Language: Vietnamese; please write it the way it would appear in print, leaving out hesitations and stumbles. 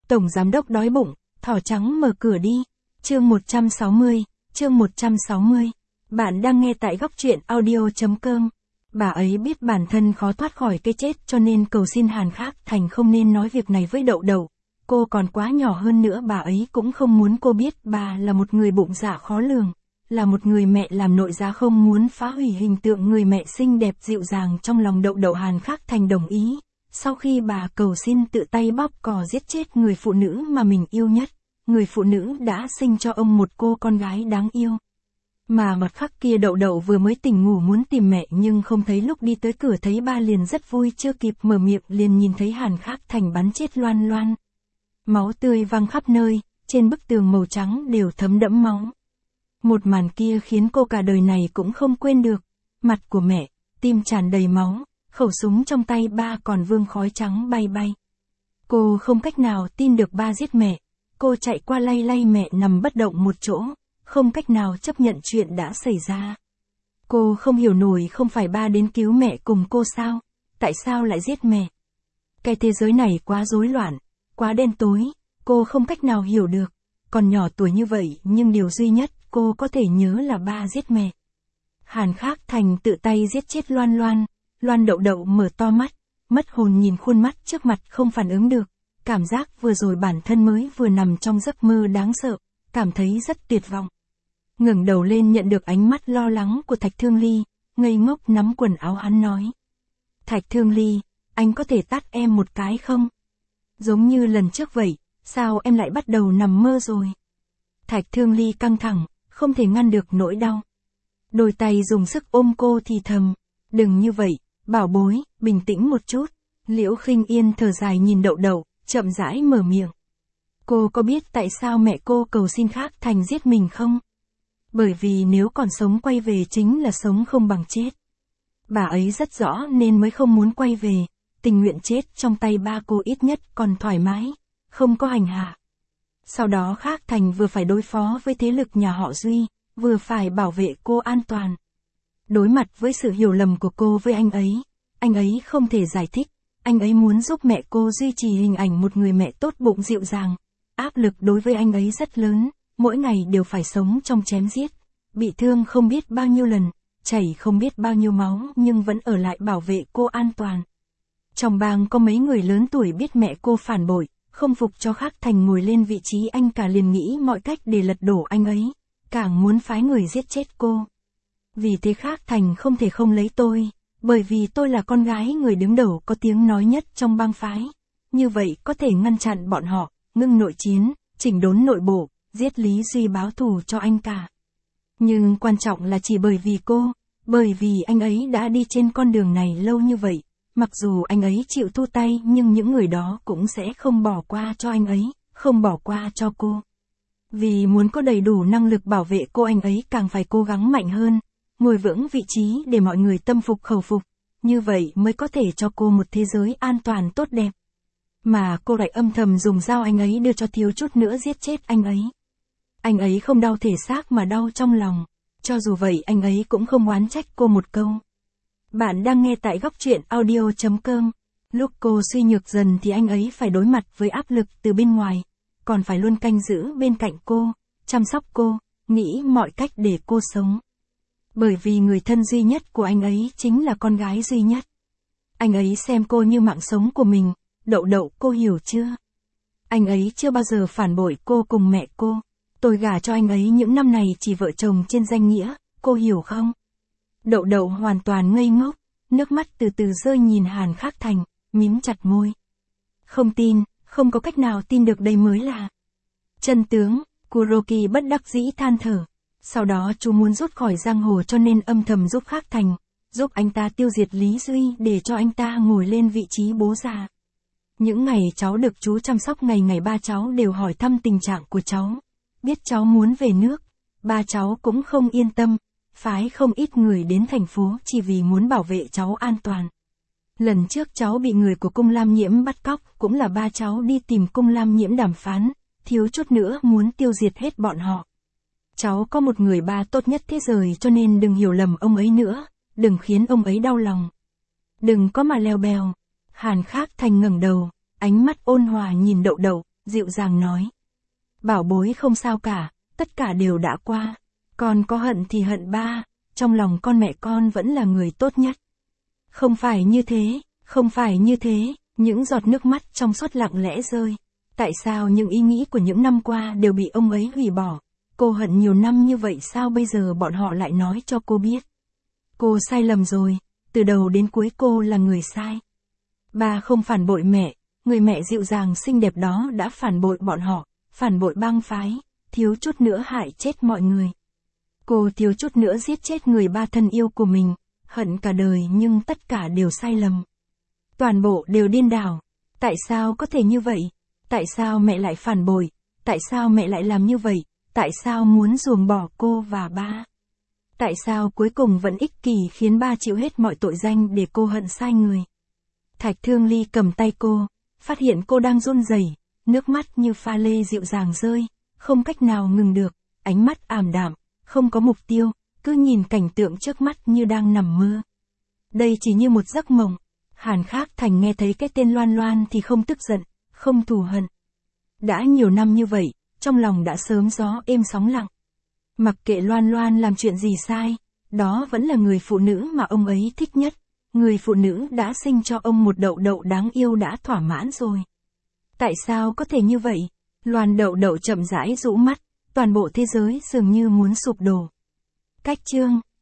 Tổng giám đốc đói bụng, thỏ trắng mở cửa đi. Chương 160. Bạn đang nghe tại góc truyện audio.com. Bà ấy biết bản thân khó thoát khỏi cái chết cho nên cầu xin Hàn Khắc Thành không nên nói việc này với Đậu Đậu. Cô còn quá nhỏ, hơn nữa bà ấy cũng không muốn cô biết bà là một người bụng dạ khó lường, là một người mẹ làm nội giá, không muốn phá hủy hình tượng người mẹ xinh đẹp dịu dàng trong lòng Đậu Đậu. Hàn Khắc Thành đồng ý. Sau khi bà cầu xin, tự tay bóp cò giết chết người phụ nữ mà mình yêu nhất, người phụ nữ đã sinh cho ông một cô con gái đáng yêu. Mà mặt khắc kia Đậu Đậu vừa mới tỉnh ngủ muốn tìm mẹ nhưng không thấy, lúc đi tới cửa thấy ba liền rất vui, chưa kịp mở miệng liền nhìn thấy Hàn Khắc Thành bắn chết Loan Loan. Máu tươi văng khắp nơi, trên bức tường màu trắng đều thấm đẫm máu. Một màn kia khiến cô cả đời này cũng không quên được. Mặt của mẹ, tim tràn đầy máu, khẩu súng trong tay ba còn vương khói trắng bay bay. Cô không cách nào tin được ba giết mẹ. Cô chạy qua lay lay mẹ nằm bất động một chỗ, không cách nào chấp nhận chuyện đã xảy ra. Cô không hiểu nổi, không phải ba đến cứu mẹ cùng cô sao? Tại sao lại giết mẹ? Cái thế giới này quá rối loạn, quá đen tối, cô không cách nào hiểu được. Còn nhỏ tuổi như vậy nhưng điều duy nhất cô có thể nhớ là ba giết mẹ. Hàn Khắc Thành tự tay giết chết Loan Loan. Loan Đậu Đậu mở to mắt, mất hồn nhìn khuôn mắt trước mặt không phản ứng được. Cảm giác vừa rồi bản thân mới vừa nằm trong giấc mơ đáng sợ, cảm thấy rất tuyệt vọng. Ngẩng đầu lên nhận được ánh mắt lo lắng của Thạch Thương Ly, ngây ngốc nắm quần áo hắn nói. Thạch Thương Ly, anh có thể tát em một cái không? Giống như lần trước vậy, sao em lại bắt đầu nằm mơ rồi? Thạch Thương Ly căng thẳng, không thể ngăn được nỗi đau. Đôi tay dùng sức ôm cô thì thầm, đừng như vậy, bảo bối, bình tĩnh một chút. Liễu Khinh Yên thở dài nhìn Đậu Đậu, chậm rãi mở miệng. Cô có biết tại sao mẹ cô cầu xin Khắc Thành giết mình không? Bởi vì nếu còn sống quay về chính là sống không bằng chết. Bà ấy rất rõ nên mới không muốn quay về, tình nguyện chết trong tay ba cô, ít nhất còn thoải mái, không có hành hạ. Sau đó Khắc Thành vừa phải đối phó với thế lực nhà họ Duy, vừa phải bảo vệ cô an toàn. Đối mặt với sự hiểu lầm của cô với anh ấy không thể giải thích. Anh ấy muốn giúp mẹ cô duy trì hình ảnh một người mẹ tốt bụng dịu dàng. Áp lực đối với anh ấy rất lớn, mỗi ngày đều phải sống trong chém giết. Bị thương không biết bao nhiêu lần, chảy không biết bao nhiêu máu nhưng vẫn ở lại bảo vệ cô an toàn. Trong bang có mấy người lớn tuổi biết mẹ cô phản bội, không phục cho Khắc Thành ngồi lên vị trí anh cả, liền nghĩ mọi cách để lật đổ anh ấy, càng muốn phái người giết chết cô. Vì thế Khắc Thành không thể không lấy tôi. Bởi vì tôi là con gái người đứng đầu có tiếng nói nhất trong bang phái. Như vậy có thể ngăn chặn bọn họ, ngưng nội chiến, chỉnh đốn nội bộ, giết Lý Duy báo thù cho anh cả. Nhưng quan trọng là chỉ bởi vì cô, bởi vì anh ấy đã đi trên con đường này lâu như vậy. Mặc dù anh ấy chịu thu tay nhưng những người đó cũng sẽ không bỏ qua cho anh ấy, không bỏ qua cho cô. Vì muốn có đầy đủ năng lực bảo vệ cô, anh ấy càng phải cố gắng mạnh hơn. Ngồi vững vị trí để mọi người tâm phục khẩu phục, như vậy mới có thể cho cô một thế giới an toàn tốt đẹp. Mà cô lại âm thầm dùng dao anh ấy đưa cho, thiếu chút nữa giết chết anh ấy. Anh ấy không đau thể xác mà đau trong lòng, cho dù vậy anh ấy cũng không oán trách cô một câu. Bạn đang nghe tại góc truyện audio.com. Lúc cô suy nhược dần thì anh ấy phải đối mặt với áp lực từ bên ngoài, còn phải luôn canh giữ bên cạnh cô, chăm sóc cô, nghĩ mọi cách để cô sống. Bởi vì người thân duy nhất của anh ấy chính là con gái duy nhất. Anh ấy xem cô như mạng sống của mình. Đậu Đậu, cô hiểu chưa? Anh ấy chưa bao giờ phản bội cô cùng mẹ cô. Tôi gả cho anh ấy những năm này chỉ vợ chồng trên danh nghĩa, cô hiểu không? Đậu Đậu hoàn toàn ngây ngốc, nước mắt từ từ rơi nhìn Hàn Khắc Thành, mím chặt môi. Không tin, không có cách nào tin được, đây mới là chân tướng. Kuroki bất đắc dĩ than thở. Sau đó chú muốn rút khỏi giang hồ cho nên âm thầm giúp Khắc Thành, giúp anh ta tiêu diệt Lý Duy để cho anh ta ngồi lên vị trí bố già. Những ngày cháu được chú chăm sóc, ngày ngày ba cháu đều hỏi thăm tình trạng của cháu. Biết cháu muốn về nước, ba cháu cũng không yên tâm, phái không ít người đến thành phố chỉ vì muốn bảo vệ cháu an toàn. Lần trước cháu bị người của Cung Lam Nhiễm bắt cóc cũng là ba cháu đi tìm Cung Lam Nhiễm đàm phán, thiếu chút nữa muốn tiêu diệt hết bọn họ. Cháu có một người ba tốt nhất thế giới cho nên đừng hiểu lầm ông ấy nữa, đừng khiến ông ấy đau lòng. Đừng có mà leo bèo. Hàn Khắc Thành ngẩng đầu, ánh mắt ôn hòa nhìn Đậu Đậu, dịu dàng nói. Bảo bối không sao cả, tất cả đều đã qua. Con có hận thì hận ba, trong lòng con mẹ con vẫn là người tốt nhất. Không phải như thế, không phải như thế, những giọt nước mắt trong suốt lặng lẽ rơi. Tại sao những ý nghĩ của những năm qua đều bị ông ấy hủy bỏ? Cô hận nhiều năm như vậy sao bây giờ bọn họ lại nói cho cô biết? Cô sai lầm rồi, từ đầu đến cuối cô là người sai. Ba không phản bội mẹ, người mẹ dịu dàng xinh đẹp đó đã phản bội bọn họ, phản bội bang phái, thiếu chút nữa hại chết mọi người. Cô thiếu chút nữa giết chết người ba thân yêu của mình, hận cả đời nhưng tất cả đều sai lầm. Toàn bộ đều điên đảo. Tại sao có thể như vậy? Tại sao mẹ lại phản bội? Tại sao mẹ lại làm như vậy? Tại sao muốn ruồng bỏ cô và ba? Tại sao cuối cùng vẫn ích kỷ khiến ba chịu hết mọi tội danh để cô hận sai người? Thạch Thương Ly cầm tay cô, phát hiện cô đang run rẩy, nước mắt như pha lê dịu dàng rơi, không cách nào ngừng được, ánh mắt ảm đạm, không có mục tiêu, cứ nhìn cảnh tượng trước mắt như đang nằm mơ. Đây chỉ như một giấc mộng. Hàn Khắc Thành nghe thấy cái tên Loan Loan thì không tức giận, không thù hận. Đã nhiều năm như vậy, trong lòng đã sớm gió êm sóng lặng. Mặc kệ Loan Loan làm chuyện gì sai, đó vẫn là người phụ nữ mà ông ấy thích nhất. Người phụ nữ đã sinh cho ông một đậu đậu đáng yêu đã thỏa mãn rồi. Tại sao có thể như vậy? Loan đậu đậu chậm rãi rũ mắt, toàn bộ thế giới dường như muốn sụp đổ. Cách chương